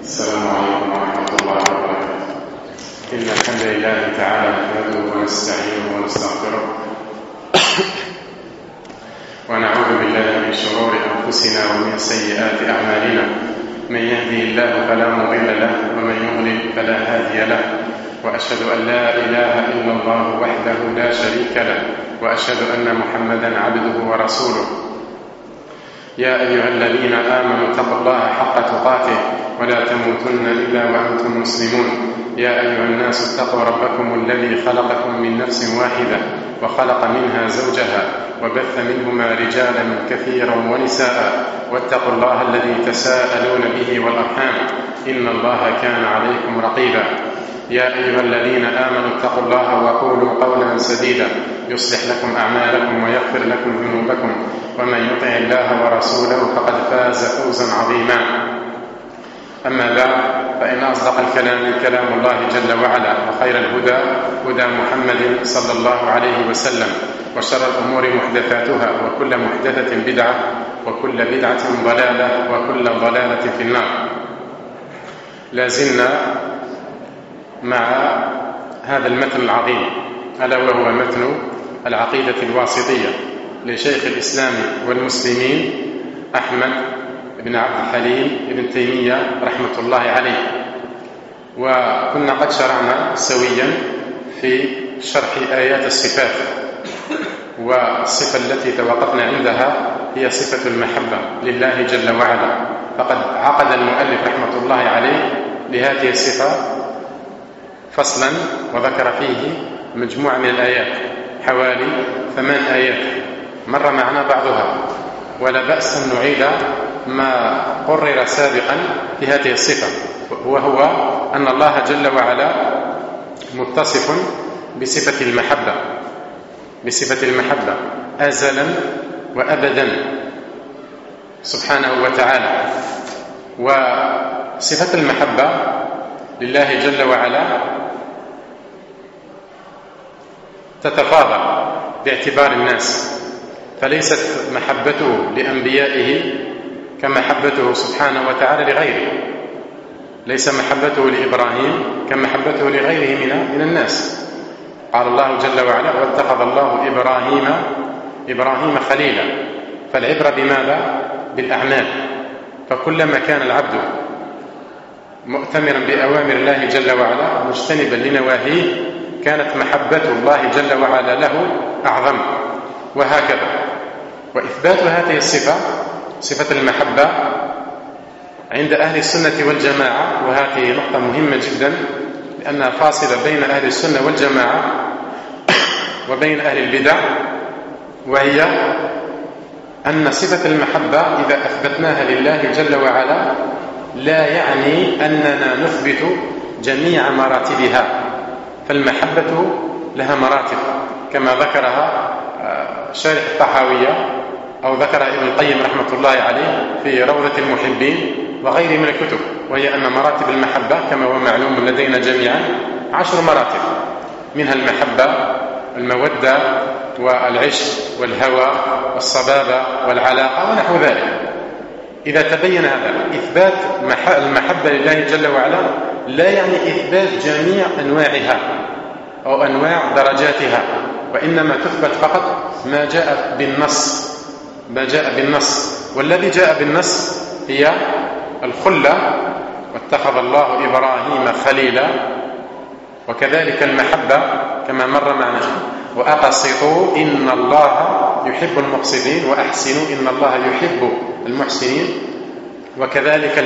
السلام عليكم ورحمة الله وبركاته. إن الحمد لله تعالى نحمده ونستعينه ونستغفره ونعوذ بالله من شرور أنفسنا ومن سيئات أعمالنا. من يهدي الله فلا مضل له ومن يضلل فلا هادي له، وأشهد أن لا إله إلا الله وحده لا شريك له، وأشهد أن محمدا عبده ورسوله. يا أيها الذين آمنوا اتقوا الله حق تقاته ولا تموتن إلا وأنتم مسلمون. يا أيها الناس اتقوا ربكم الذي خلقكم من نفس واحدة وخلق منها زوجها وبث منهما رجالا كثيرا ونساء، واتقوا الله الذي تساءلون به والأرحام إن الله كان عليكم رقيبا. يا أيها الذين آمنوا اتقوا الله وقولوا قولا سديدا يصلح لكم أعمالكم ويغفر لكم ذنوبكم، ومن يطع الله ورسوله فقد فاز فوزا عظيما. أما بعد، فإن أصدق الكلام كلام الله جل وعلا، وخير الهدى هدى محمد صلى الله عليه وسلم، وشر الأمور محدثاتها، وكل محدثة بدعة، وكل بدعة ضلالة، وكل ضلالة في النار. لازلنا مع هذا المتن العظيم، ألا وهو متن العقيدة الواسطية لشيخ الإسلام والمسلمين أحمد بن عبد الحليم بن تيمية رحمة الله عليه. وكنا قد شرعنا سويا في شرح آيات الصفات، والصفة التي توقفنا عندها هي صفة المحبة لله جل وعلا. فقد عقد المؤلف رحمة الله عليه لهذه الصفة فصلا وذكر فيه مجموعة من الآيات، حوالي 8 آيات مر معنا بعضها، ولا بأس أن نعيد ما قرر سابقا في هذه الصفة، وهو أن الله جل وعلا متصف بصفة المحبة، بصفة المحبة أزلا وأبدا سبحانه وتعالى. وصفة المحبة لله جل وعلا تتفاضل باعتبار الناس، فليست محبته لأنبيائه كمحبته سبحانه وتعالى لغيره، ليس محبته لإبراهيم كمحبته لغيره من الناس. قال الله جل وعلا: واتخذ الله إبراهيم خليلا. فالعبرة بماذا؟ بالأعمال. فكلما كان العبد مؤتمرا بأوامر الله جل وعلا مجتنبا لنواهيه كانت محبة الله جل وعلا له أعظم، وهكذا. وإثبات هذه الصفة، صفة المحبة، عند أهل السنة والجماعة، وهذه نقطة مهمة جدا لأنها فاصلة بين أهل السنة والجماعة وبين أهل البدع، وهي أن صفة المحبة إذا أثبتناها لله جل وعلا لا يعني أننا نثبت جميع مراتبها، فالمحبة لها مراتب كما ذكرها شارح الطحاوية أو ذكر ابن القيم رحمة الله عليه في روضة المحبين وغيره من الكتب، وهي أن مراتب المحبة كما هو معلوم لدينا جميعا 10 مراتب، منها المحبة، المودة، والعشق، والهوى، والصبابة، والعلاقة، ونحو ذلك. إذا تبين هذا، إثبات المحبة لله جل وعلا لا يعني إثبات جميع أنواعها أو أنواع درجاتها، وإنما تثبت فقط ما جاء بالنص، ما جاء بالنص. والذي جاء بالنص هي الخلة، واتخذ الله إبراهيم خليلا. وكذلك المحبة كما مر معنا: وأقسطوا إن الله يحب المقسطين، وأحسنوا إن الله يحب المحسنين. وكذلك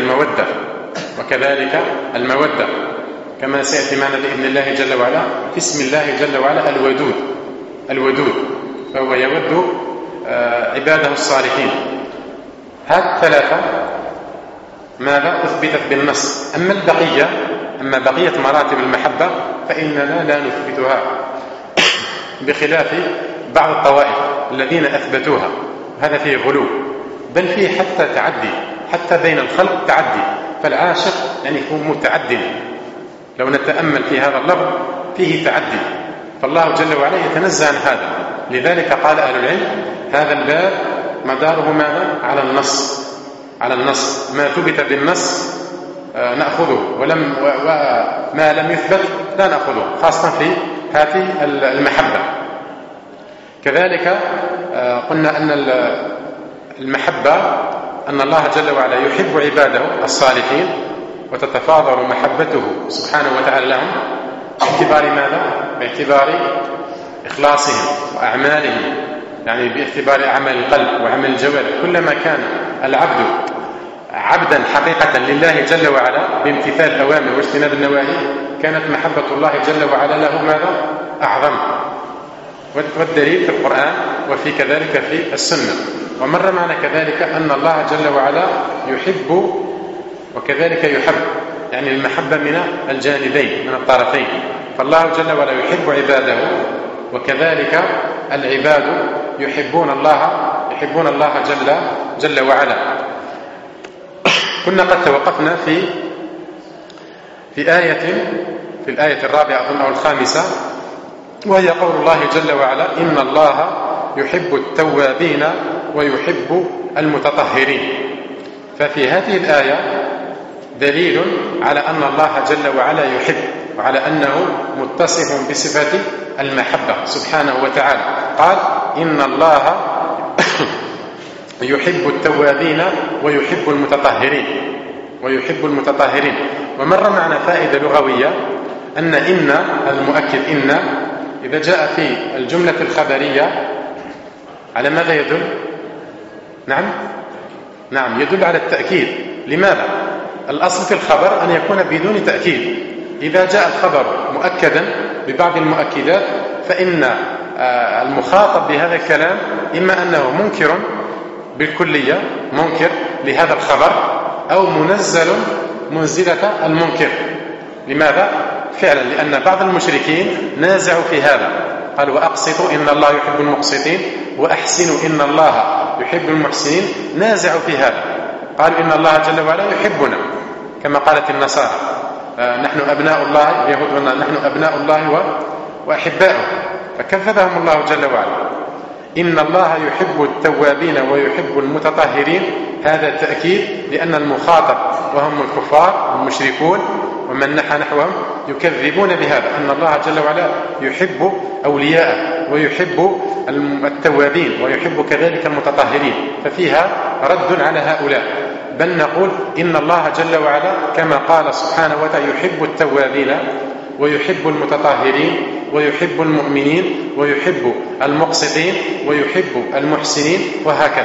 المودة كما سيأتي معنا بإذن الله جل وعلا في اسم الله جل وعلا الودود، فهو يود عباده الصالحين. هذه 3 ماذا أثبتت بالنص. أما بقية مراتب المحبة فإننا لا نثبتها، بخلاف بعض الطوائف الذين أثبتوها. هذا فيه غلو، بل فيه حتى تعدي، حتى بين الخلق تعدي، فالعاشق يعني هو متعد. لو نتأمل في هذا اللفظ فيه تعدي، فالله جل وعلا يتنزه عن هذا. لذلك قال أهل العلم هذا الباب مداره ماذا؟ على النص. ما ثبت بالنص نأخذه، وما لم يثبت لا نأخذه، خاصة في هذه المحبة. كذلك قلنا أن المحبة أن الله جل وعلا يحب عباده الصالحين، وتتفاضل محبته سبحانه وتعالى لهم باعتبار ماذا؟ باعتبار إخلاصهم وأعمالهم، يعني باعتبار أعمال القلب وعمل الجوارح. كلما كان العبد عبدا حقيقة لله جل وعلا بامتثال الأوامر واجتناب النواهي، كانت محبة الله جل وعلا له ماذا؟ أعظم. والدليل في القرآن وفي كذلك في السنة. ومر معنا كذلك أن الله جل وعلا يحب وكذلك يحب، يعني المحبة من الجانبين من الطرفين، فالله جل وعلا يحب عباده، وكذلك العباد يحبون الله جل وعلا. كنا قد توقفنا في الآية الرابعة أظن أو الخامسة، وهي قول الله جل وعلا: إن الله يحب التوابين ويحب المتطهرين. ففي هذه الآية دليل على أن الله جل وعلا يحب، وعلى أنه متصف بصفة المحبة سبحانه وتعالى. قال: إن الله يحب التوابين ويحب المتطهرين. ومر معنا فائدة لغوية أن المؤكد إن إذا جاء في الجملة الخبرية على ماذا يدل؟ نعم يدل على التأكيد. لماذا؟ الأصل في الخبر أن يكون بدون تأكيد. إذا جاء الخبر مؤكدا ببعض المؤكدات فإن المخاطب بهذا الكلام إما أنه منكر بالكلية، منكر لهذا الخبر، أو منزلة المنكر. لماذا؟ فعلا لأن بعض المشركين نازعوا في هذا، قالوا: وأقسطوا إن الله يحب المقسطين، وأحسنوا إن الله يحب المحسنين. نازعوا في هذا، قالوا إن الله جل وعلا يحبنا كما قالت النصارى: نحن أبناء الله، اليهود نحن أبناء الله وأحباؤه. فكذبهم الله جل وعلا. إن الله يحب التوابين ويحب المتطهرين، هذا تأكيد لأن المخاطب وهم الكفار المشركون ومن نحى نحوهم يكذبون بهذا، أن الله جل وعلا يحب أولياءه ويحب التوابين ويحب كذلك المتطهرين، ففيها رد على هؤلاء. بل نقول إن الله جل وعلا كما قال سبحانه وتعالى: يحب التوابين ويحب المتطهرين ويحب المؤمنين ويحب المقسطين ويحب المحسنين، وهكذا.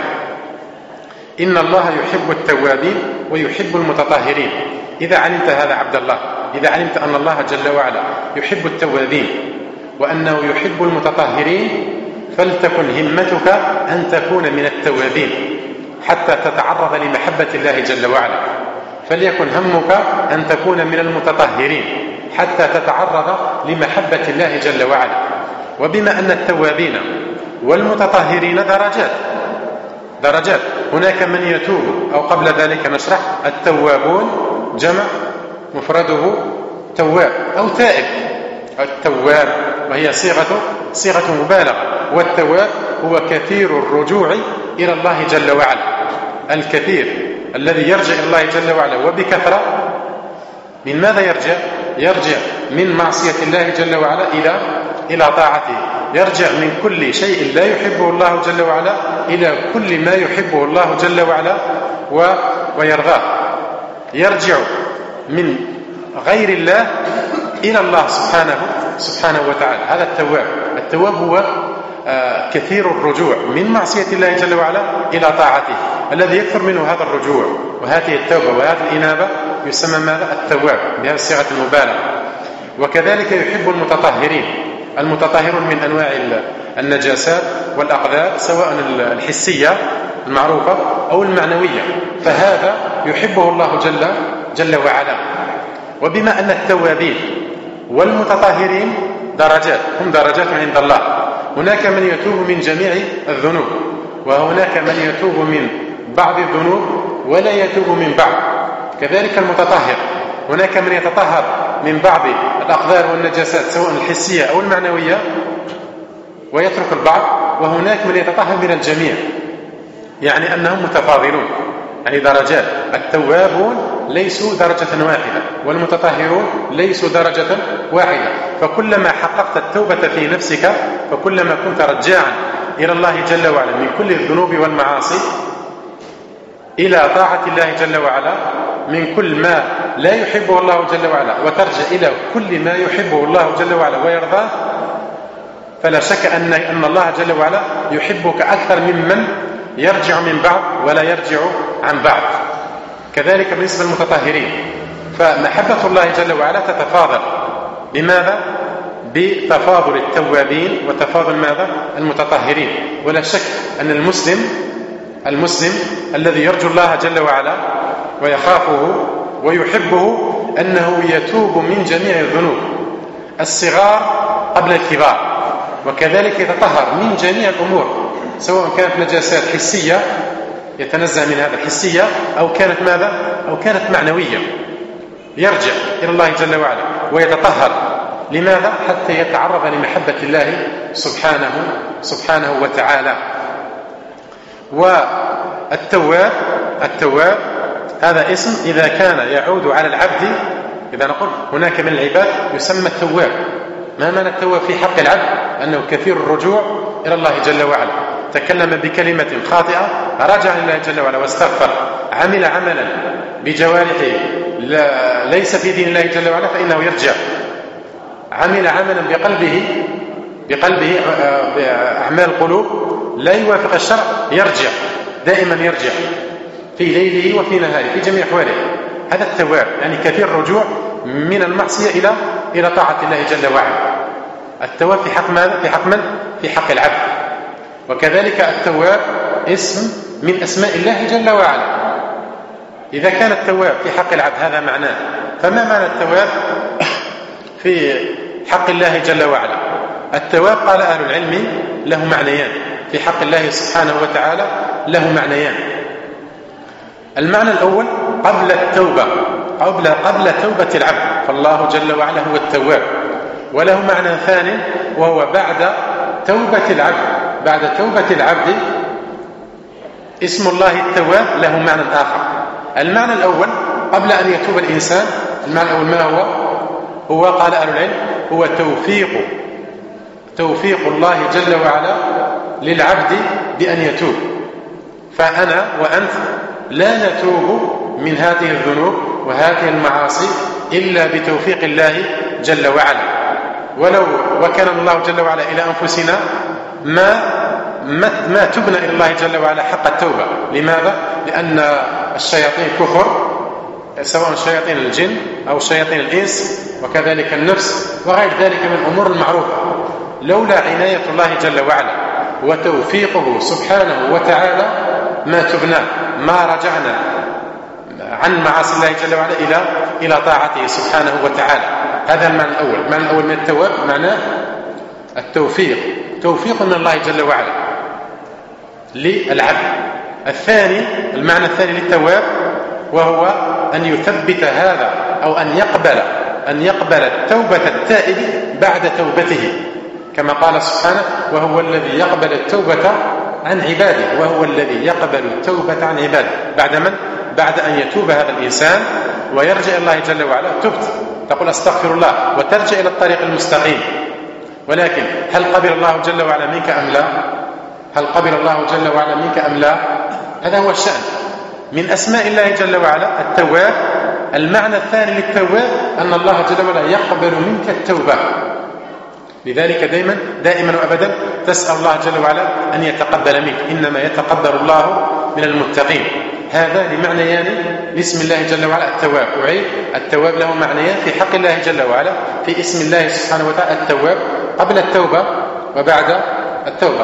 إن الله يحب التوابين ويحب المتطهرين. إذا علمت هذا عبد الله، إذا علمت أن الله جل وعلا يحب التوابين وأنه يحب المتطهرين، فلتكن همتك أن تكون من التوابين حتى تتعرض لمحبة الله جل وعلا، فليكن همك أن تكون من المتطهرين حتى تتعرض لمحبة الله جل وعلا. وبما أن التوابين والمتطهرين درجات، هناك من يتوب، أو قبل ذلك نشرح التوابون جمع مفرده تواب أو تائب. التواب وهي صيغة مبالغة، والتواب هو كثير الرجوع إلى الله جل وعلا، الكثير الذي يرجع إلى الله جل وعلا وبكثرة. من ماذا يرجع من معصية الله جل وعلا إلى طاعته، يرجع من كل شيء لا يحبه الله جل وعلا إلى كل ما يحبه الله جل وعلا ويرضاه، يرجع من غير الله إلى الله سبحانه وتعالى. هذا التواب هو كثير الرجوع من معصية الله جل وعلا إلى طاعته. الذي يكثر منه هذا الرجوع وهذه التوبة وهذه الإنابة يسمى ماذا؟ التواب، بهذه الصيغة المبالغة. وكذلك يحب المتطهرون من أنواع النجاسات والأقذار، سواء الحسية المعروفة أو المعنوية، فهذا يحبه الله جل وعلا. وبما أن التوابين والمتطهرين هم درجات عند الله، هناك من يتوب من جميع الذنوب، وهناك من يتوب من بعض الذنوب ولا يتوب من بعض. كذلك المتطهر، هناك من يتطهر من بعض الأقذار والنجاسات سواء الحسية أو المعنوية ويترك البعض، وهناك من يتطهر من الجميع، يعني أنهم متفاضلون، يعني درجات. التوابون ليسوا درجة واحدة، والمتطهرون ليسوا درجة واحدة. فكلما حققت التوبة في نفسك فكلما كنت رجاعا إلى الله جل وعلا من كل الذنوب والمعاصي إلى طاعة الله جل وعلا، من كل ما لا يحبه الله جل وعلا وترجع إلى كل ما يحبه الله جل وعلا ويرضاه، فلا شك أن الله جل وعلا يحبك أكثر ممن يرجع من بعض ولا يرجع عن بعض. كذلك بالنسبة للمتطهرين، فمحبة الله جل وعلا تتفاضل. لماذا؟ بتفاضل التوابين وتفاضل ماذا؟ المتطهرين. ولا شك أن المسلم الذي يرجو الله جل وعلا ويخافه ويحبه أنه يتوب من جميع الذنوب الصغار قبل الكبار، وكذلك يتطهر من جميع الأمور سواء كانت نجاسات حسية يتنزه من هذا الحسية أو كانت ماذا؟ أو كانت معنوية، يرجع إلى الله جل وعلا ويتطهر. لماذا؟ حتى يتعرض لمحبة الله سبحانه وتعالى. والتواب هذا اسم إذا كان يعود على العبد، إذا نقول هناك من العباد يسمى التواب. ما معنى التواب في حق العبد؟ أنه كثير الرجوع إلى الله جل وعلا، تكلم بكلمة خاطئة رجع لله جل وعلا واستغفر، عمل عملا بجوارحه ليس في دين الله جل وعلا فإنه يرجع، عمل عملا بقلبه أعمال القلوب لا يوافق الشرع يرجع، دائما يرجع في ليله وفي نهاره في جميع أحواله. هذا التواب، يعني كثير الرجوع من المعصية إلى طاعة الله جل وعلا. التواب في حق ماذا؟ في حق من؟ في حق العبد. وكذلك التواب اسم من أسماء الله جل وعلا. إذا كان التواب في حق العبد هذا معناه، فما معنى التواب في حق الله جل وعلا؟ التواب قال أهل العلم له معنيان في حق الله سبحانه وتعالى، له معنيان. المعنى الأول قبل التوبة، قبل توبة العبد، فالله جل وعلا هو التواب. وله معنى ثاني وهو بعد توبة العبد. بعد توبة العبد اسم الله التواب له معنى آخر. المعنى الأول قبل أن يتوب الإنسان، المعنى الأول ما هو قال أهل العلم هو توفيق الله جل وعلا للعبد بأن يتوب. فأنا وأنت لا نتوب من هذه الذنوب وهذه المعاصي إلا بتوفيق الله جل وعلا. ولو وكان الله جل وعلا إلى أنفسنا ما تبنى إلى الله جل وعلا حق التوبة. لماذا؟ لأن الشياطين كفر، سواء شياطين الجن أو شياطين الإنس، وكذلك النفس وغير ذلك من الأمور المعروفة. لولا عناية الله جل وعلا وتوفيقه سبحانه وتعالى ما تبنى، ما رجعنا عن معاصي الله جل وعلا إلى طاعته سبحانه وتعالى. هذا المعنى الأول. المعنى الأول من التواب معناه التوفيق، توفيق من الله جل وعلا للعبد. الثاني، المعنى الثاني للتواب وهو أن يثبت هذا أو أن يقبل التوبة التائب بعد توبته، كما قال سبحانه وهو الذي يقبل التوبة عن عباده، وهو الذي يقبل التوبة عن عباده. بعد من؟ بعد أن يتوب هذا الإنسان ويرجع إلى الله جل وعلا، تبت تقول أستغفر الله وترجع إلى الطريق المستقيم. ولكن هل قبل الله جل وعلا منك أم لا؟ هل قبل الله جل وعلا منك أم لا؟ هذا هو الشأن. من أسماء الله جل وعلا التواب. المعنى الثاني للتواب أن الله جل وعلا يقبل منك التوبة. لذلك دائما وأبدا تسأل الله جل وعلا أن يتقبل منك، إنما يتقبل الله من المتقين. هذا لمعنيان لاسم الله جل وعلا التواب. وعيد التواب له معنيان في حق الله جل وعلا في اسم الله سبحانه وتعالى التواب قبل التوبة وبعد التوبة.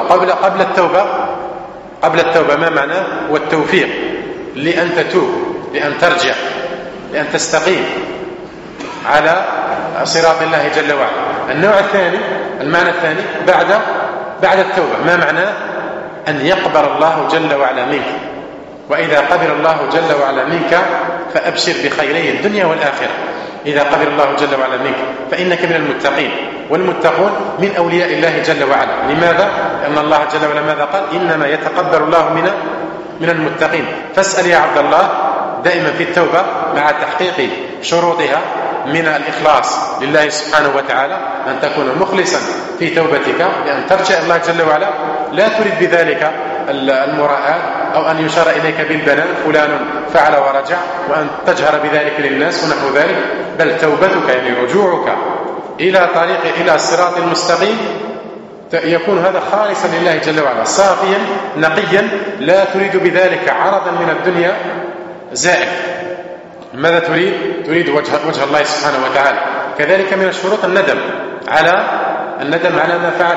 قبل التوبة ما معناه؟ والتوفيق لأن تتوب، لأن ترجع، لأن تستقيم على صراط الله جل وعلا. النوع الثاني، المعنى الثاني بعد التوبة، ما معناه؟ أن يقبل الله جل وعلا منك. وإذا قبل الله جل وعلا منك فأبشر بخيري الدنيا والآخرة. إذا قبل الله جل وعلا منك فإنك من المتقين، والمتقون من أولياء الله جل وعلا. لماذا؟ لأن الله جل وعلا ماذا قال؟ إنما يتقبل الله من المتقين. فاسأل يا عبد الله دائما في التوبة مع تحقيق شروطها من الإخلاص لله سبحانه وتعالى، أن تكون مخلصا في توبتك، بأن ترجع الله جل وعلا، لا تريد بذلك المراءة أو أن يشار إليك بالبنان فلان فعل ورجع، وأن تجهر بذلك للناس ونحو ذلك، بل توبتك يعني رجوعك إلى الصراط المستقيم يكون هذا خالصا لله جل وعلا، صافيا نقيا، لا تريد بذلك عرضا من الدنيا زائف. ماذا تريد؟ تريد وجه الله سبحانه وتعالى. كذلك من الشروط الندم على ما فعل.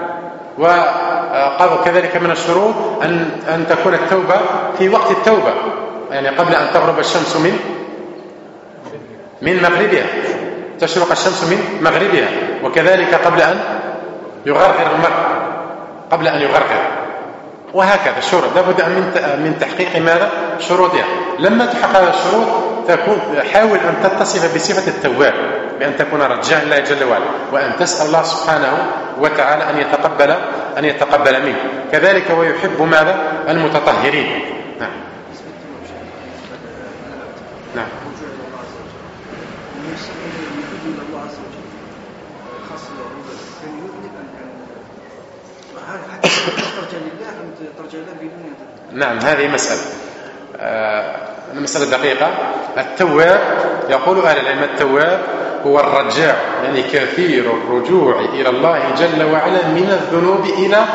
وكذلك من الشروط أن تكون التوبة في وقت التوبة، يعني قبل أن تغرب الشمس من مغربها، تشرق الشمس من مغربها، وكذلك قبل أن يغرغر المرء، قبل أن يغرغر، وهكذا الشروط لابد من تحقيق ماذا؟ شروطها. لما تحقق هذه الشروط حاول أن تتصف بصفة التواب، بأن تكون رجاء الله جل وعلا، وأن تسأل الله سبحانه وتعالى أن يتقبل منك. كذلك ويحب ماذا؟ المتطهرين. نعم. نعم هذه مسألة دقيقة. التواب يقول أهل العلم التواب هو الرجاع، يعني كثير الرجوع إلى الله جل وعلا من الذنوب إلى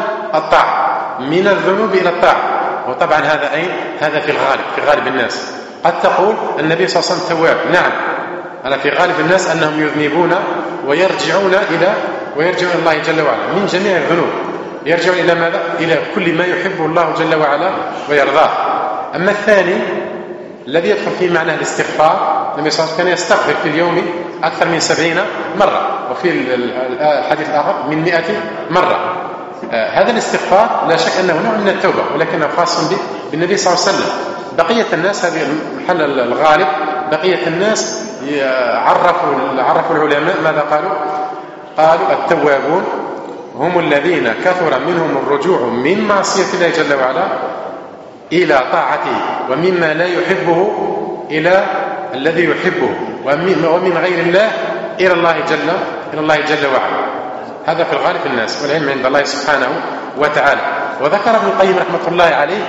الطاعة. وطبعا هذا في غالب الناس. قد تقول النبي صلى الله عليه وسلم تواب، نعم، أنا في غالب الناس أنهم يذنبون ويرجعون إلى الله جل وعلا من جميع الذنوب، يرجعون إلى ماذا؟ إلى كل ما يحبه الله جل وعلا ويرضاه. أما الثاني الذي يدخل في معنى الاستغفار، النبي صلى الله عليه وسلم كان يستغفر في اليوم أكثر من 70 مرة، وفي الحديث الآخر من 100 مرة. هذا الاستغفار لا شك أنه نوع من التوبة، ولكنه خاص بالنبي صلى الله عليه وسلم. بقية الناس، هذه المحل الغالب، بقية الناس عرفوا العلماء ماذا قالوا التوابون هم الذين كثر منهم الرجوع من معصية الله جل وعلا إلى طاعته، ومما لا يحبه إلى الذي يحبه، ومن غير الله إلى الله جل وعلا. هذا في الغالب الناس، والعلم عند الله سبحانه وتعالى. وذكر ابن القيم رحمة الله عليه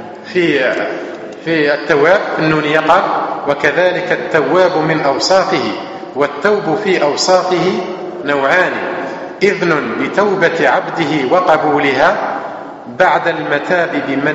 في التواب النونية قال: وكذلك التواب من أوصافه، والتوب في أوصافه نوعان: إذن بتوبة عبده وقبولها بعد المتاب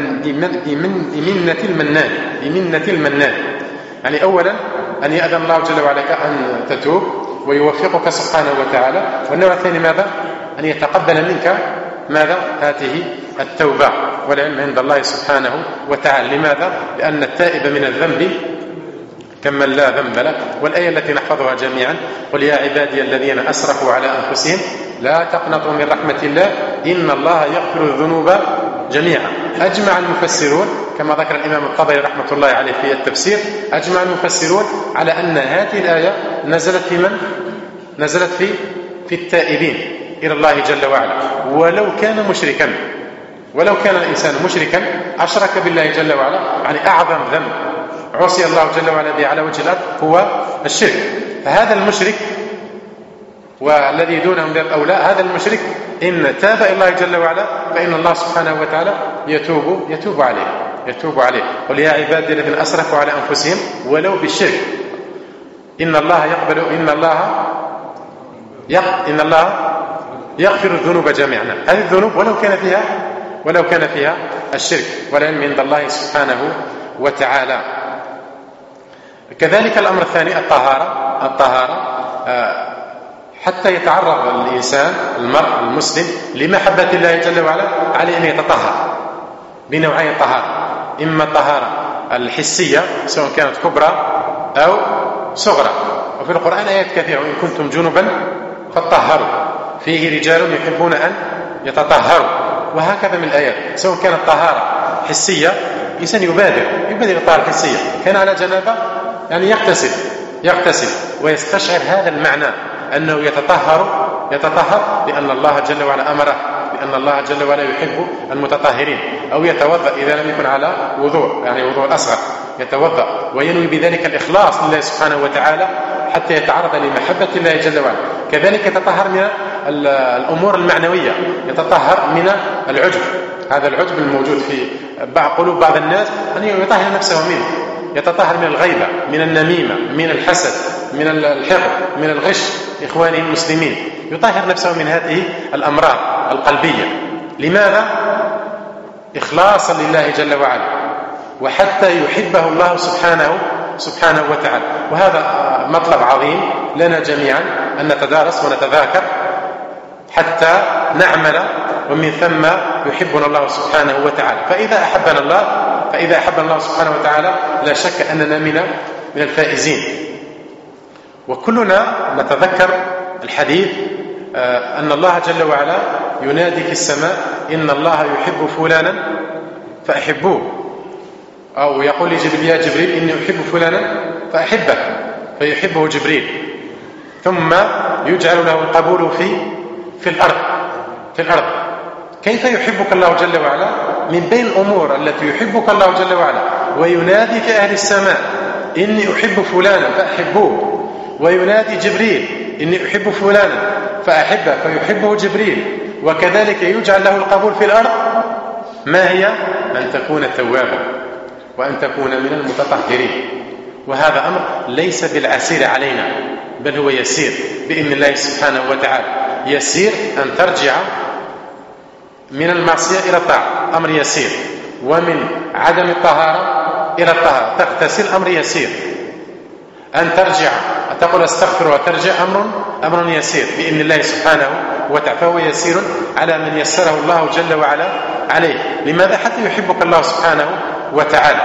بمنة المنان. يعني أولا أن يأذن الله جل وعلا أن تتوب ويوفقك سبحانه وتعالى. والنوع الثاني ماذا؟ أن يتقبل منك ماذا؟ هذه التوبة. والعلم عند الله سبحانه وتعالى. لماذا؟ لأن التائب من الذنب كمن لا ذنب له. والآية التي نحفظها جميعا: قل يا عبادي الذين أسرفوا على أنفسهم لا تقنطوا من رحمة الله إن الله يغفر الذنوب جميعا. أجمع المفسرون كما ذكر الإمام الطبري رحمة الله عليه في التفسير، أجمع المفسرون على أن هذه الآية نزلت في من؟ نزلت في التائبين إلى الله جل وعلا، ولو كان الإنسان مشركا أشرك بالله جل وعلا، يعني أعظم ذنب عصي الله جل وعلا به على وجه الأرض هو الشرك. فهذا المشرك والذي دونه من الأولى، هذا المشرك إن تاب إلى الله جل وعلا فإن الله سبحانه وتعالى يتوب عليه. قل يا عبادي الذين أسرفوا على أنفسهم ولو بالشرك إن الله يغفر الذنوب جميعا. هذه الذنوب ولو كان فيها الشرك، والعلم عند الله سبحانه وتعالى. كذلك الأمر الثاني الطهارة حتى يتعرض الإنسان المرء المسلم لمحبة الله جل وعلا عليه أن يتطهر بنوعين طهارة: إما الطهارة الحسية سواء كانت كبرى أو صغرى. وفي القرآن آيات كثيرة: وإن كنتم جنبا فطهروا، فيه رجال يحبون أن يتطهروا. وهكذا من الآيات، سواء كانت طهارة حسية إنسان يبادر الطهارة الحسية، كان على جنابة يعني يغتسل ويستشعر هذا المعنى أنه يتطهر لأن الله جل وعلا أمره، لأن الله جل وعلا يحب المتطهرين. أو يتوضأ إذا لم يكن على وضوء، يعني وضوء الأصغر، يتوضأ وينوي بذلك الإخلاص لله سبحانه وتعالى حتى يتعرض لمحبة الله جل وعلا. كذلك يتطهر من الأمور المعنوية، يتطهر من العجب، هذا العجب الموجود في قلوب بعض الناس، أن يطهر نفسه منه، يتطهر من الغيبة، من النميمة، من الحسد، من الحقد، من الغش إخوانه المسلمين، يطهر نفسه من هذه الأمراض القلبية. لماذا؟ إخلاصا لله جل وعلا، وحتى يحبه الله سبحانه وتعالى. وهذا مطلب عظيم لنا جميعا أن نتدارس ونتذاكر حتى نعمل، ومن ثم يحبنا الله سبحانه وتعالى. فإذا أحبنا الله سبحانه وتعالى لا شك أننا من الفائزين. وكلنا نتذكر الحديث أن الله جل وعلا ينادي في السماء: إن الله يحب فلانا فأحبوه، أو يقول لجبريل: يا جبريل إني أحب فلانا فأحبه، فيحبه جبريل، ثم يجعل له القبول في الأرض. كيف يحبك الله جل وعلا؟ من بين الأمور التي يحبك الله جل وعلا وينادي في أهل السماء: إني أحب فلانا فأحبوه، وينادي جبريل: إني أحب فلانا فأحبه، فيحبه جبريل، وكذلك يجعل له القبول في الأرض. ما هي؟ أن تكون توابا، وأن تكون من المتطهرين. وهذا أمر ليس بالعسير علينا، بل هو يسير بإذن الله سبحانه وتعالى. يسير أن ترجع من المعصية إلى الطاعة، أمر يسير، ومن عدم الطهارة إلى الطهارة تغتسل، أمر يسير. أن ترجع تقول استغفر وترجع أمر يسير بإذن الله سبحانه وتعالى، فهو يسير على من يسره الله جل وعلا عليه. لماذا؟ حتى يحبك الله سبحانه وتعالى.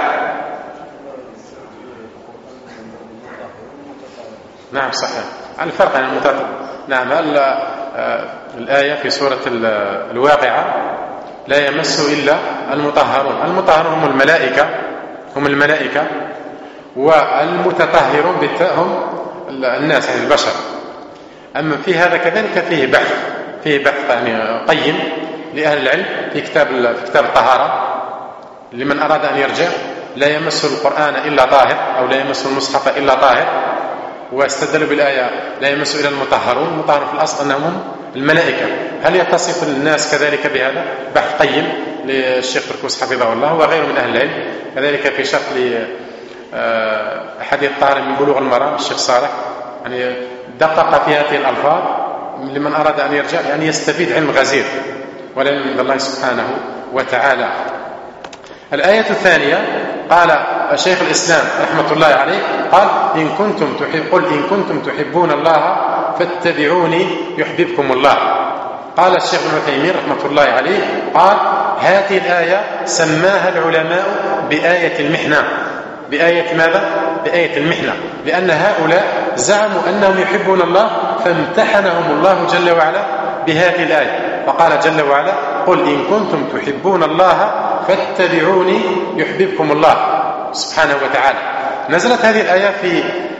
نعم صحيح، على الفرق عن المتطهر. نعم، الآية في سورة الواقعة: لا يمس إلا المطهرون. المطهرون هم الملائكة، والمتطهرون هم الناس، يعني البشر. أما في هذا كذلك فيه بحث يعني قيم لأهل العلم في كتاب الطهارة لمن أراد أن يرجع: لا يمس القرآن إلا طاهر، أو لا يمس المصحف إلا طاهر. واستدلوا بالآية: لا يمس إلا المطهرون. المطهرون في الأصل أنهم الملائكة. هل يتصف الناس كذلك بهذا؟ بحث قيم للشيخ تركوس حفظه الله وغيره من أهل العلم. كذلك في شرح أحاديث الطهارة من بلوغ المرام الشيخ صالح، يعني دقق في هذه الألفاظ لمن أراد أن يرجع، يعني يستفيد علم غزير ولعلم من الله سبحانه وتعالى. الآية الثانية قال شيخ الإسلام رحمة الله عليه: قال: قل إن كنتم تحبون الله فاتبعوني يحببكم الله. قال الشيخ ابن عثيمين رحمة الله عليه: قال: هذه الآية سماها العلماء بآية المحنة. بآية ماذا؟ بآية المحنة، لأن هؤلاء زعموا أنهم يحبون الله، فامتحنهم الله جل وعلا بهذه الآية، فقال جل وعلا: قل إن كنتم تحبون الله فاتبعوني يحببكم الله سبحانه وتعالى. نزلت هذه الآية في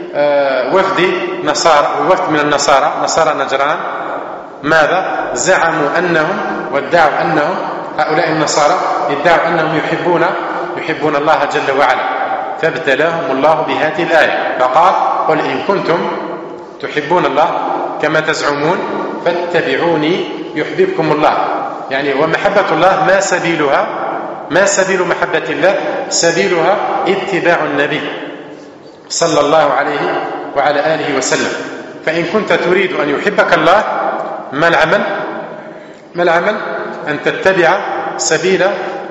وفد من نصارى نجران. ماذا؟ زعموا أنهم وادعوا أنهم، هؤلاء النصارى ادعوا أنهم يحبون الله جل وعلا، فابتلاهم الله بهذه الآية، فقال: قل إن كنتم تحبون الله كما تزعمون فاتبعوني يحببكم الله. يعني ومحبة الله ما سبيل محبة الله؟ سبيلها اتباع النبي صلى الله عليه وعلى آله وسلم. فإن كنت تريد أن يحبك الله، ما العمل؟ أن تتبع سبيل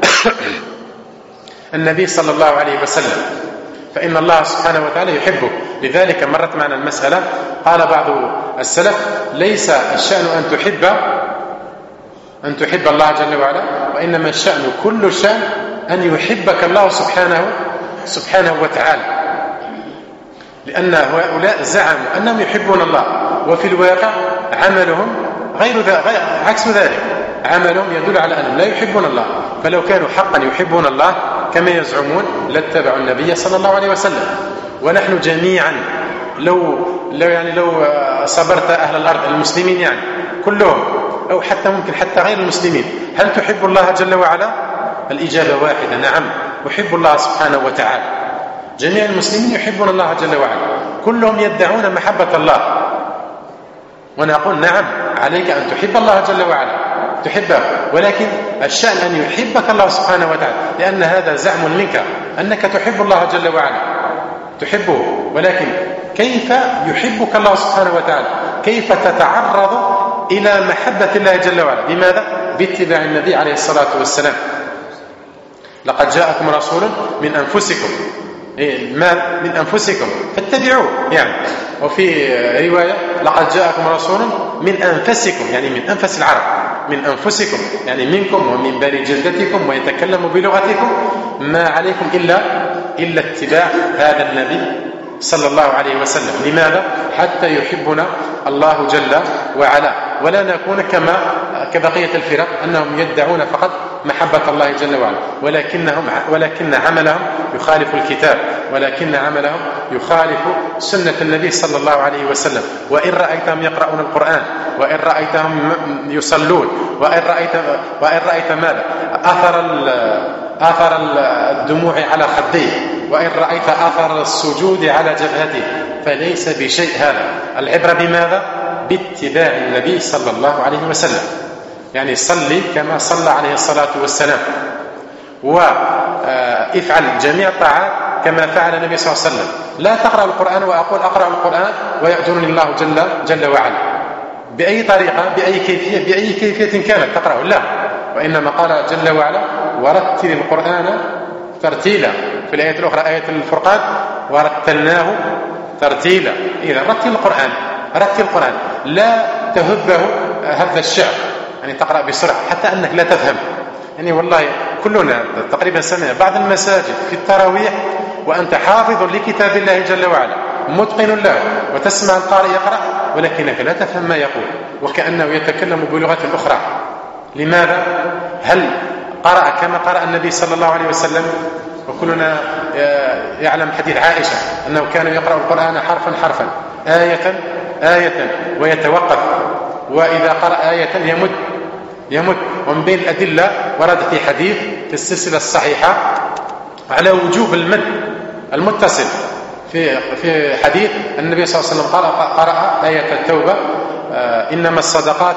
النبي صلى الله عليه وسلم، فإن الله سبحانه وتعالى يحبه. لذلك مرت معنا المسألة، قال بعض السلف: ليس الشأن أن تحب الله جل وعلا، وإنما الشأن كل الشأن أن يحبك الله سبحانه وتعالى. لأن هؤلاء زعموا أنهم يحبون الله، وفي الواقع عملهم عكس ذلك، عملهم يدل على أنهم لا يحبون الله. فلو كانوا حقا يحبون الله كما يزعمون لاتبعوا النبي صلى الله عليه وسلم. ونحن جميعا لو صبرت أهل الأرض المسلمين يعني كلهم، أو حتى ممكن حتى غير المسلمين، هل تحب الله جل وعلا؟ الإجابة واحدة: نعم، أحب الله سبحانه وتعالى. جميع المسلمين يحبون الله جل وعلا، كلهم يدعون محبة الله، ونقول: نعم، عليك أن تحب الله جل وعلا، تحبه، ولكن الشأن أن يحبك الله سبحانه وتعالى، لأن هذا زعم منك أنك تحب الله جل وعلا، تحبه، ولكن كيف يحبك الله سبحانه وتعالى؟ كيف تتعرض إلى محبة الله جل وعلا؟ بماذا؟ باتباع النبي عليه الصلاة والسلام. لقد جاءكم رسول من أنفسكم، من أنفسكم فاتبعوه يعني. وفي رواية: لقد جاءكم رسول من أنفسكم، يعني من أنفس العرب، من أنفسكم يعني منكم ومن بني جلدتكم ويتكلم بلغتكم، ما عليكم إلا اتباع هذا النبي صلى الله عليه وسلم. لماذا؟ حتى يحبنا الله جل وعلا، ولا نكون كبقية الفرق أنهم يدعون فقط محبة الله جل وعلا، ولكن عملهم يخالف الكتاب، ولكن عملهم يخالف سنة النبي صلى الله عليه وسلم. وإن رأيتهم يقرؤون القرآن، وإن رأيتهم يصلون، وإن رأيت ماذا؟ أثر الدموع على خديه، وإن رأيت أثر السجود على جبهته، فليس بشيء هذا. العبرة بماذا؟ باتباع النبي صلى الله عليه وسلم. يعني صلي كما صلى عليه الصلاة والسلام، وافعل جميع الطاعات كما فعل النبي صلى الله عليه وسلم. لا تقرأ القرآن وأقول أقرأ القرآن ويأجرني الله جل وعلا. بأي طريقة، بأي كيفية كانت تقرأه؟ لا، وإنما قال جل وعلا: ورتل القرآن ترتيلا. في الآية الأخرى، آية الفرقان: ورتلناه ترتيلا. إذا رتل القرآن، لا تهبه هذا الشعر، يعني تقرأ بسرعة حتى أنك لا تفهم. يعني والله كلنا تقريبا سمعنا بعض المساجد في التراويح وأنت حافظ لكتاب الله جل وعلا، متقن له، وتسمع القارئ يقرأ، ولكنك لا تفهم ما يقول، وكأنه يتكلم بلغة أخرى. لماذا؟ هل قرأ كما قرأ النبي صلى الله عليه وسلم؟ وكلنا يعلم حديث عائشة أنه كان يقرأ القرآن حرفا آية ويتوقف، وإذا قرأ آية يمد. ومن بين الأدلة ورد في حديث في السلسلة الصحيحة على وجوب المد المتصل، في حديث النبي صلى الله عليه وسلم قرأ آية التوبة: إنما الصدقات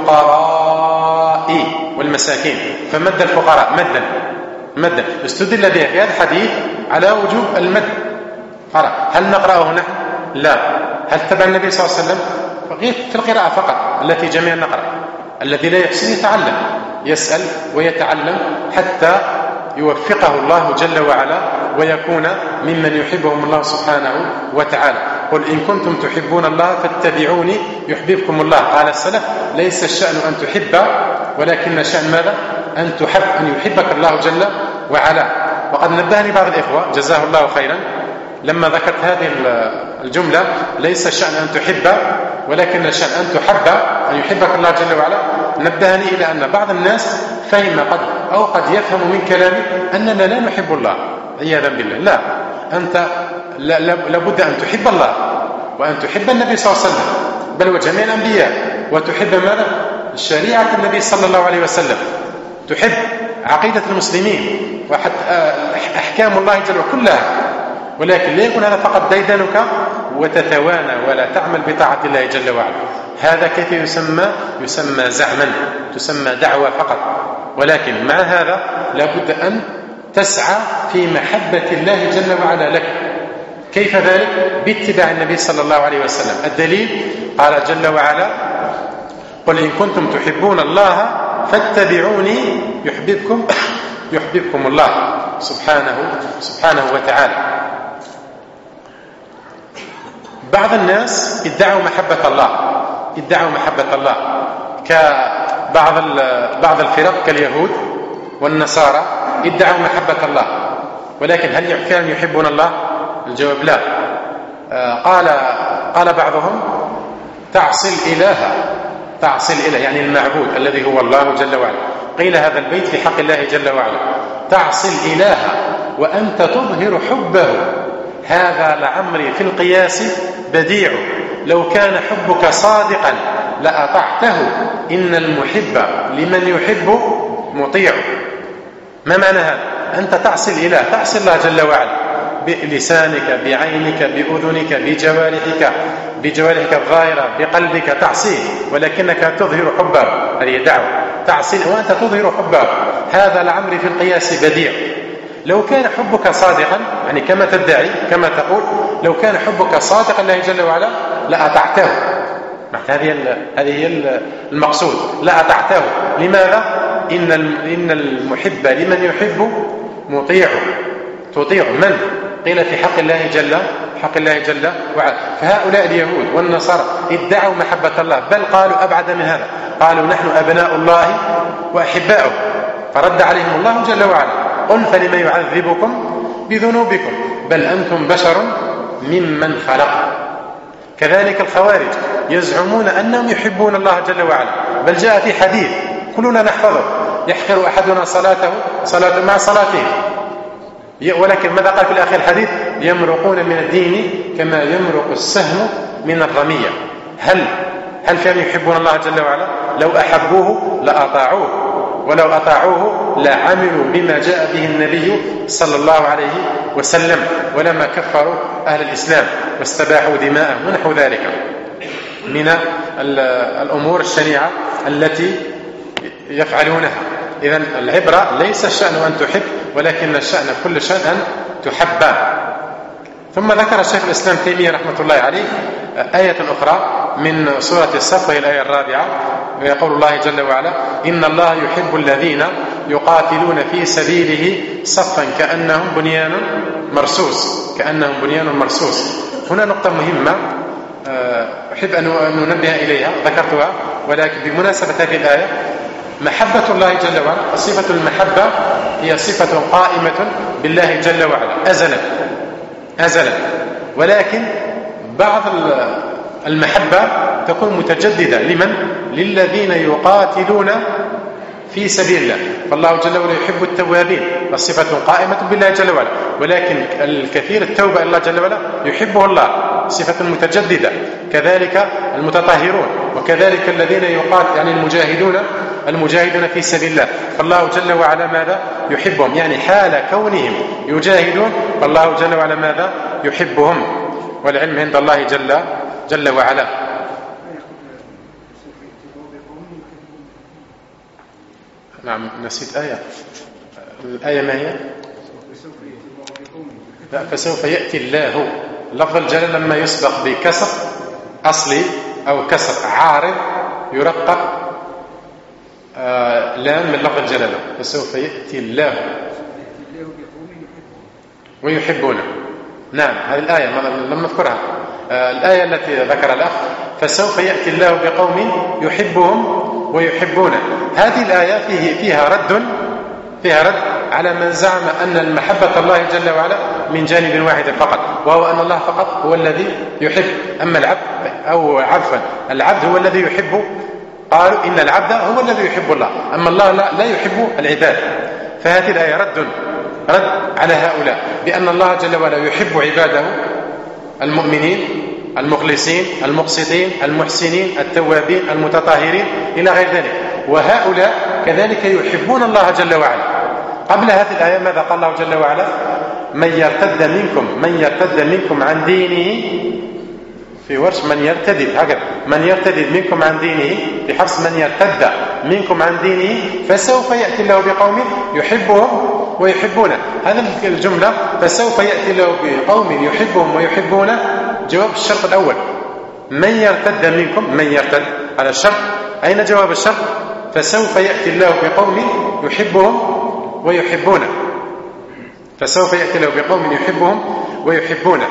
للفقراء والمساكين، فمد الفقراء مدا. استدل بها في هذا الحديث على وجوب المد. هل نقرأه نحن؟ لا. هل تبع النبي صلى الله عليه وسلم؟ غير في القراءة فقط التي جميعا نقرأ. الذي لا يحسن يتعلم، يسأل ويتعلم حتى يوفقه الله جل وعلا ويكون ممن يحبهم الله سبحانه وتعالى. قل إن كنتم تحبون الله فاتبعوني يحببكم الله. قال السلف: ليس الشأن أن تحب، ولكن الشأن ماذا؟ أن تحب، أن يحبك الله جل وعلا. وقد نبهني بعض الإخوة جزاه الله خيرا لما ذكرت هذه الجملة: ليس الشأن أن تحب، ولكن الشأن أن تحب، أن يحبك الله جل وعلا. نبهني إلى أن بعض الناس فهم قد يفهم من كلامي أننا لا نحب الله عياذا بالله. لا، أنت لابد أن تحب الله وأن تحب النبي صلى الله عليه وسلم، بل وجميع الأنبياء، وتحب ماذا؟ شريعة النبي صلى الله عليه وسلم، تحب عقيدة المسلمين وأحكام الله جل وعلا كلها، ولكن لا يكون هذا فقط ديدنك وتتوانى ولا تعمل بطاعة الله جل وعلا. هذا كيف يسمى زعما، تسمى دعوة فقط. ولكن مع هذا لابد أن تسعى في محبة الله جل وعلا لك. كيف ذلك؟ باتباع النبي صلى الله عليه وسلم. الدليل قال جل وعلا: قل إن كنتم تحبون الله فاتبعوني يحببكم الله سبحانه وتعالى. بعض الناس ادعوا محبة الله كبعض الفرق كاليهود والنصارى ادعوا محبة الله، ولكن هل كانوا يحبون الله؟ الجواب لا. قال بعضهم: تعصي الإله يعني المعبود الذي هو الله جل وعلا. قيل هذا البيت في حق الله جل وعلا: تعصي الإله وأنت تظهر حبه، هذا لعمري في القياس بديع، لو كان حبك صادقا لأطعته، إن المحب لمن يحب مطيع. ما معنى هذا؟ أنت تعصي الإله، تعصي الله جل وعلا بلسانك، بعينك، بأذنك، بجوارحك الظاهرة، بقلبك تعصيه، ولكنك تظهر حبه. هذه دعوة تعصي وأنت تظهر حبه. هذا الأمر في القياس بديع. لو كان حبك صادقا، يعني كما تدعي كما تقول، لو كان حبك صادقا لله جل وعلا لأطعته. هذه هي المقصود، لأطعته. لماذا؟ إن المحب لمن يحب مطيع. تطيع من؟ قيل في حق الله جل وعلا. فهؤلاء اليهود والنصارى ادعوا محبة الله، بل قالوا أبعد من هذا، قالوا نحن أبناء الله وأحباؤه. فرد عليهم الله جل وعلا: قل فلم يعذبكم بذنوبكم بل أنتم بشر ممن خلق. كذلك الخوارج يزعمون أنهم يحبون الله جل وعلا، بل جاء في حديث كلنا نحفظه: يحقر أحدنا صلاة مع صلاته، ولكن ماذا قال في الآخر الحديث؟ يمرقون من الدين كما يمرق السهم من الرمية. هل كانوا يحبون الله جل وعلا؟ لو أحبوه لأطاعوه، ولو أطاعوه لعملوا بما جاء به النبي صلى الله عليه وسلم، ولما كفروا أهل الإسلام واستباحوا دماءهم ونحو ذلك من الأمور الشنيعة التي يفعلونها. إذن العبرة ليس الشأن أن تحب، ولكن الشأن كل شأن أن تحب. ثم ذكر الشيخ الإسلام تيمية رحمة الله عليه آية أخرى من سورة الصف، وهي الآية 4، ويقول الله جل وعلا: إن الله يحب الذين يقاتلون في سبيله صفا كأنهم بنيان مرصوص. هنا نقطة مهمة أحب أن ننبه إليها، ذكرتها ولكن بمناسبة هذه الآية. محبة الله جل وعلا، صفة المحبة هي صفة قائمة بالله جل وعلا أزلا، ولكن بعض المحبة تكون متجددة. لمن؟ للذين يقاتلون في سبيل الله. فالله جل وعلا يحب التوابين، الصفة قائمة بالله جل وعلا، ولكن الكثير التوبة إلى الله جل وعلا يحبه الله، صفة متجددة. كذلك المتطهرون، وكذلك الذين يعني المجاهدون في سبيل الله، فالله جل وعلا ماذا؟ يحبهم. يعني حال كونهم يجاهدون، فالله جل وعلا ماذا؟ يحبهم. والعلم عند الله جل وعلا. نعم، نسيت آية. الآية ما هي؟ لا، فسوف يأتي الله. لفظ الجلالة لما يسبق بكسر أصلي أو كسر عارض يرقق لام من لفظ الجلالة. فسوف يأتي الله ويحبونه. نعم، هذه الآية لم نذكرها. الآية التي ذكر الأخ: فسوف يأتي الله بقوم يحبهم ويحبونه. هذه الآية فيها رد على من زعم أن المحبة الله جل وعلا من جانب واحد فقط، وهو أن الله فقط هو الذي يحب، أما العبد أو عفوا العبد هو الذي يحب. قالوا إن العبد هو الذي يحب الله، أما الله لا يحب العباد. فهذه الآية رد على هؤلاء بأن الله جل وعلا يحب عباده المؤمنين المخلصين المقسطين المحسنين التوابين المتطهرين إلى غير ذلك، وهؤلاء كذلك يحبون الله جل وعلا. قبل هذه الآية ماذا قال الله جل وعلا؟ من يرتد منكم عن دينه، في ورش من يرتد منكم عن دينه، بحفص من يرتد منكم عن دينه فسوف يأتي الله بقوم يحبهم ويحبونه. هذا الجملة فسوف يأتي الله بقوم يحبهم ويحبونه جواب الشرط الأول. من يرتد منكم، من يرتد على الشرط، أين جواب الشرط؟ فسوف يأتي الله بقوم يحبهم ويحبونه. فسوف يأتي الله بقوم يحبهم ويحبونه.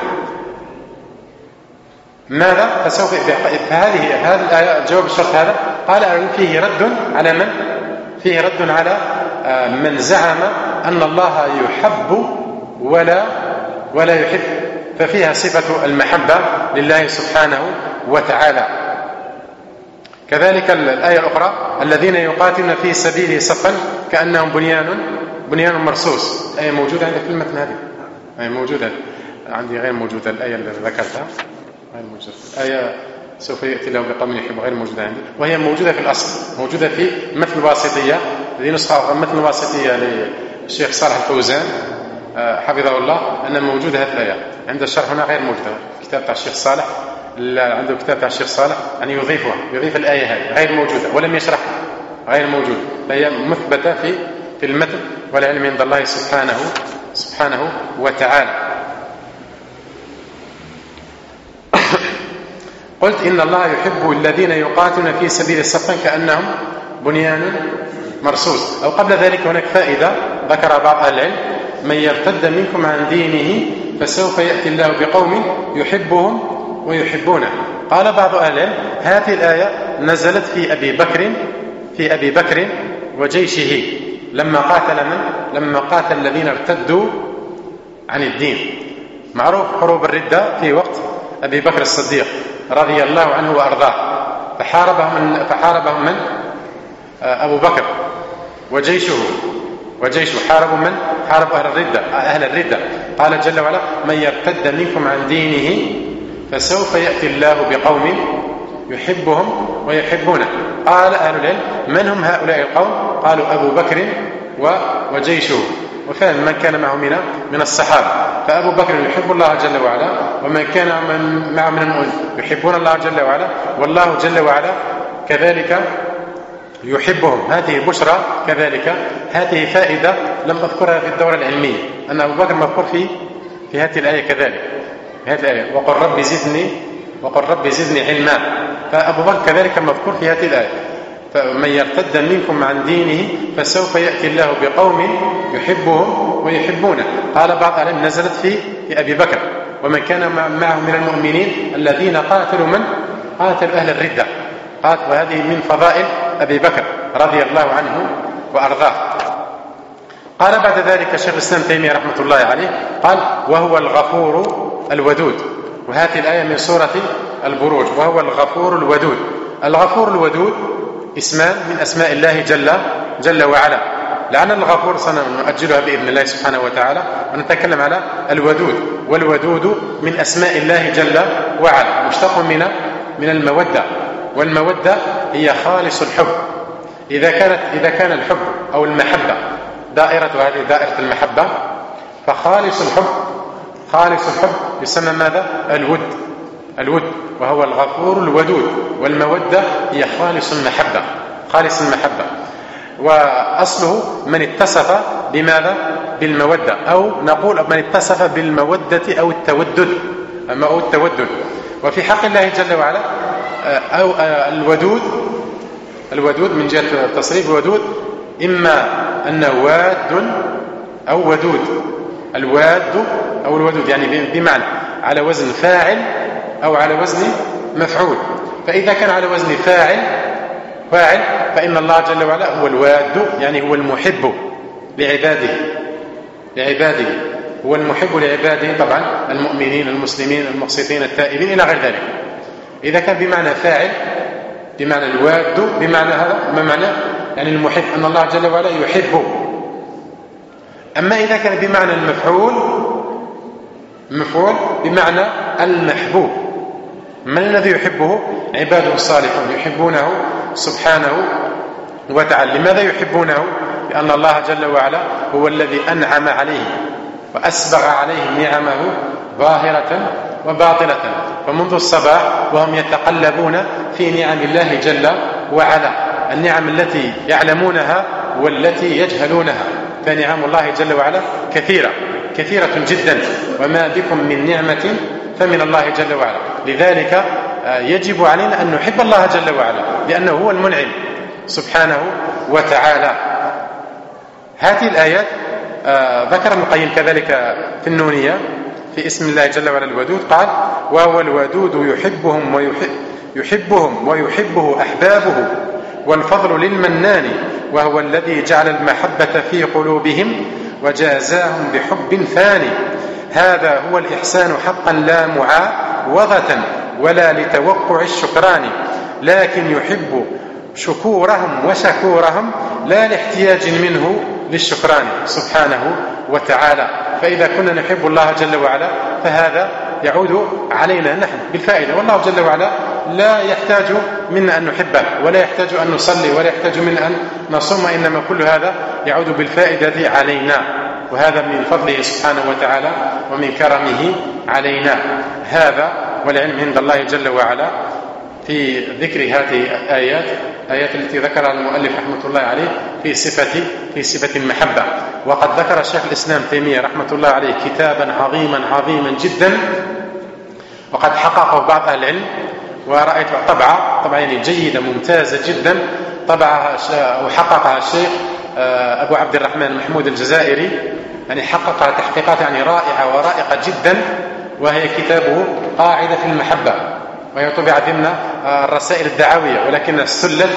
ماذا؟ فسوف هذه الآية جواب الشرط هذا قال فيه رد على من؟ فيه رد على من زعم أن الله يحب ولا يحب، ففيها صفة المحبة لله سبحانه وتعالى. كذلك الآية الأخرى: الذين يقاتلون في سبيله صفا كأنهم بنيان مرصوص. آية موجودة عندك في المتن هذه؟ آية موجودة عندي، غير موجودة الآية اللي ذكرتها، غير موجودة. آية سوف يأتي الله بقوم يحب غير موجودة عندي، وهي موجودة في الأصل، موجودة في متن الواسطية. هذه نسخة متن الواسطية الشيخ صالح الفوزان حفظه الله أن موجودة هذه الآية عند الشرح هنا غير موجودة. الكتاب تاع الشيخ صالح عنده كتاب تاع الشيخ صالح يعني يضيف الآية هذه غير موجودة ولم يشرحها، غير موجودة، فهي مثبتة في المتن والعلم عند الله سبحانه وتعالى. قلت إن الله يحب الذين يقاتلون في سبيل صفا كأنهم بنيان مرصوص. أو قبل ذلك هناك فائدة ذكر بعض أهل العلم: من يرتد منكم عن دينه فسوف يأتي الله بقوم يحبهم ويحبونه. قال بعض أهل العلم: هذه الآية نزلت في أبي بكر وجيشه لما قاتل الذين ارتدوا عن الدين. معروف حروب الردة في وقت أبي بكر الصديق رضي الله عنه وأرضاه، فحاربهم من؟ أبو بكر وجيشه حاربوا من؟ حاربوا أهل الردة. قال جل وعلا: من يرتد منكم عن دينه فسوف يأتي الله بقوم يحبهم ويحبونه. قال أهل العلم: من هم هؤلاء القوم؟ قالوا أبو بكر وجيشه. وفعلا من كان معه من الصحابة، فأبو بكر يحب الله جل وعلا، ومن كان معه من المؤمنين يحبون الله جل وعلا، والله جل وعلا كذلك يحبهم. هذه بشرى كذلك. هذه فائدة لم أذكرها في الدورة العلمية، أن أبو بكر مذكور في هذه الآية كذلك، هذه الآية: وقل رب زدني علما. فأبو بكر كذلك مذكور في هذه الآية: فمن يرتد منكم عن دينه فسوف يأتي الله بقوم يحبهم ويحبونه. قال بعض العلماء نزلت في أبي بكر، ومن كان معه من المؤمنين الذين قاتلوا أهل الردة. وهذه من فضائل أبي بكر رضي الله عنه وأرضاه. قال بعد ذلك شيخ الإسلام تيمية رحمة الله عليه قال: وهو الغفور الودود. وهذه الآية من سورة البروج: وهو الغفور الودود. الغفور الودود اسمان من أسماء الله جل وعلا. لعن الغفور سنؤجلها بإذن الله سبحانه وتعالى، ونتكلم على الودود. والودود من أسماء الله جل وعلا، مشتق من المودة، والمودة هي خالص الحب. إذا كان الحب أو المحبة هذه دائرة المحبة، فخالص الحب يسمى ماذا؟ الود. وهو الغفور الودود. والمودة هي خالص المحبة. وأصله من اتصف بماذا؟ بالمودة، أو نقول من اتصف بالمودة أو التودد. وفي حق الله جل وعلا أو الودود من جهة تصريف الودود إما أنه واد أو ودود. الواد أو الودود يعني بمعنى على وزن فاعل أو على وزن مفعول. فإذا كان على وزن فاعل فإن الله جل وعلا هو الواد، يعني هو المحب لعباده، هو المحب لعباده طبعا، المؤمنين المسلمين المقسطين التائبين إلى غير ذلك. إذا كان بمعنى فاعل بمعنى الواد، بمعنى هذا ما معنى يعني المحب، أن الله جل وعلا يحبه. أما إذا كان بمعنى المفعول بمعنى المحبوب. من الذي يحبه؟ عباده الصالحون يحبونه سبحانه وتعالى. لماذا يحبونه؟ لأن الله جل وعلا هو الذي أنعم عليه وأسبغ عليه نعمه ظاهرة وباطنة، فمنذ الصباح وهم يتقلبون في نعم الله جل وعلا، النعم التي يعلمونها والتي يجهلونها. فنعم الله جل وعلا كثيرة جدا، وما بكم من نعمة فمن الله جل وعلا. لذلك يجب علينا أن نحب الله جل وعلا، لأنه هو المنعم سبحانه وتعالى. هذه الآيات ذكر ابن القيم كذلك في النونية في اسم الله جل وعلا الودود، قال: وهو الودود يحبهم ويحبه أحبابه، والفضل للمنان، وهو الذي جعل المحبة في قلوبهم وجازاهم بحب ثاني. هذا هو الإحسان حقا، لا معاوضة ولا لتوقع الشكران، لكن يحب شكورهم وشكورهم لا لاحتياج منه للشكران سبحانه وتعالى. فإذا كنا نحب الله جل وعلا فهذا يعود علينا نحن بالفائدة، والله جل وعلا لا يحتاج منا أن نحبه، ولا يحتاج أن نصلي، ولا يحتاج منا أن نصوم، إنما كل هذا يعود بالفائدة علينا، وهذا من فضله سبحانه وتعالى ومن كرمه علينا. هذا والعلم عند الله جل وعلا. في ذكر هذه الآيات التي ذكرها المؤلف رحمة الله عليه في صفة المحبة. وقد ذكر الشيخ الإسلام تيمية رحمة الله عليه كتابا عظيما جدا، وقد حققه بعض أهل العلم، ورأيت طبعة يعني جيدة ممتازة جدا، طبعها وحققها الشيخ أبو عبد الرحمن محمود الجزائري، يعني حققها تحقيقات يعني رائعة ورائقة جدا، وهي كتابه قاعدة في المحبة، وهي طبعت ضمن الرسائل الدعوية، ولكن استلت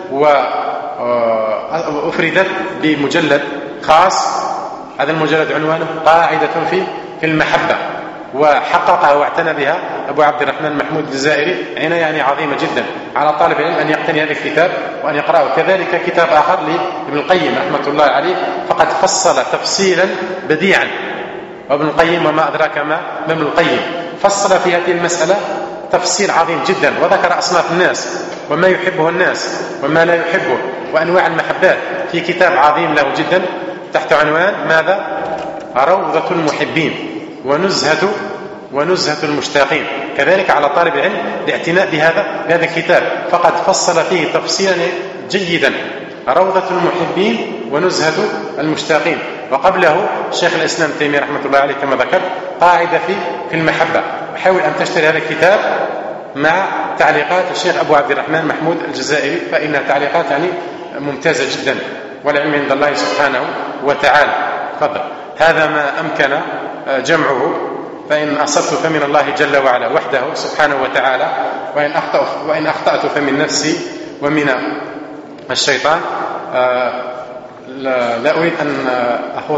وأفردت بمجلد خاص. هذا المجلد عنوانه قاعدة في المحبة، وحققها واعتنى بها أبو عبد الرحمن محمود الجزائري عناية يعني عظيمة جدا. على طالب العلم أن يقتني هذا الكتاب وأن يقرأه. كذلك كتاب آخر لابن القيم رحمة الله عليه، فقد فصل تفصيلا بديعا. وابن القيم وما أدراك ما ابن القيم فصل في هذه المسألة تفصيل عظيم جدا، وذكر أصناف الناس وما يحبه الناس وما لا يحبه وأنواع المحبات في كتاب عظيم له جدا تحت عنوان ماذا؟ روضة المحبين ونزهة المشتاقين. كذلك على طالب العلم الاعتناء بهذا الكتاب، فقد فصل فيه تفصيلا جيدا روضة المحبين ونزهة المشتاقين. وقبله شيخ الإسلام تيمية رحمة الله عليه كما ذكر قاعدة في المحبة. حاول أن تشتري هذا الكتاب مع تعليقات الشيخ أبو عبد الرحمن محمود الجزائري، فإنها تعليقات يعني ممتازة جدا، والعلم عند الله سبحانه وتعالى. فضل. هذا ما أمكن جمعه، فإن أصبت فمن الله جل وعلا وحده سبحانه وتعالى، وإن أخطأت فمن نفسي ومن الشيطان. لا أريد أن أخوض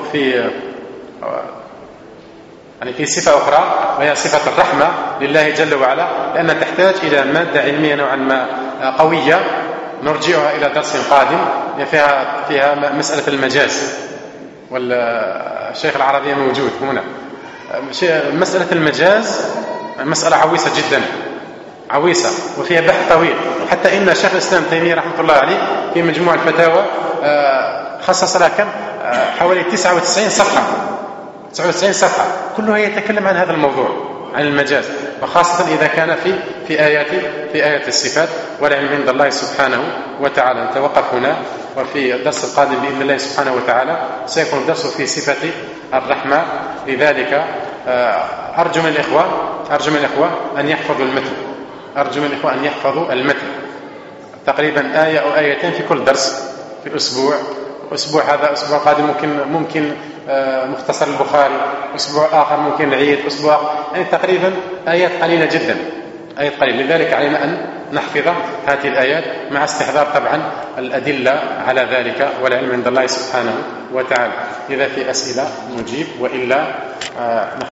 في صفة أخرى، وهي صفة الرحمة لله جل وعلا، لأنها تحتاج إلى مادة علمية نوعا ما قوية، نرجعها إلى درس قادم فيها مسألة المجاز، والشيخ العربي موجود هنا. مسألة المجاز مسألة عويصة جدا، عويصة، وفيها بحث طويل، حتى إن شيخ الإسلام تيمية رحمة الله عليه في مجموع الفتاوى خصص لها حوالي 99 صفحة كلها يتكلم عن هذا الموضوع، عن المجاز، وخاصة إذا كان في آيات الصفات. والعلم عند الله سبحانه وتعالى. نتوقف هنا، وفي الدرس القادم بإذن الله سبحانه وتعالى سيكون الدرس في صفة الرحمة. لذلك أرجو من الإخوة أن يحفظوا المتن، تقريبا آية أو آيتين في كل درس في الأسبوع. هذا أسبوع قادم ممكن مختصر البخاري، أسبوع آخر ممكن العيد، أسبوع يعني تقريبا آيات قليلة جدا، آيات قليلة. لذلك علينا أن نحفظ هذه الآيات مع استحضار طبعا الأدلة على ذلك، والعلم عند الله سبحانه وتعالى. إذا في أسئلة نجيب، وإلا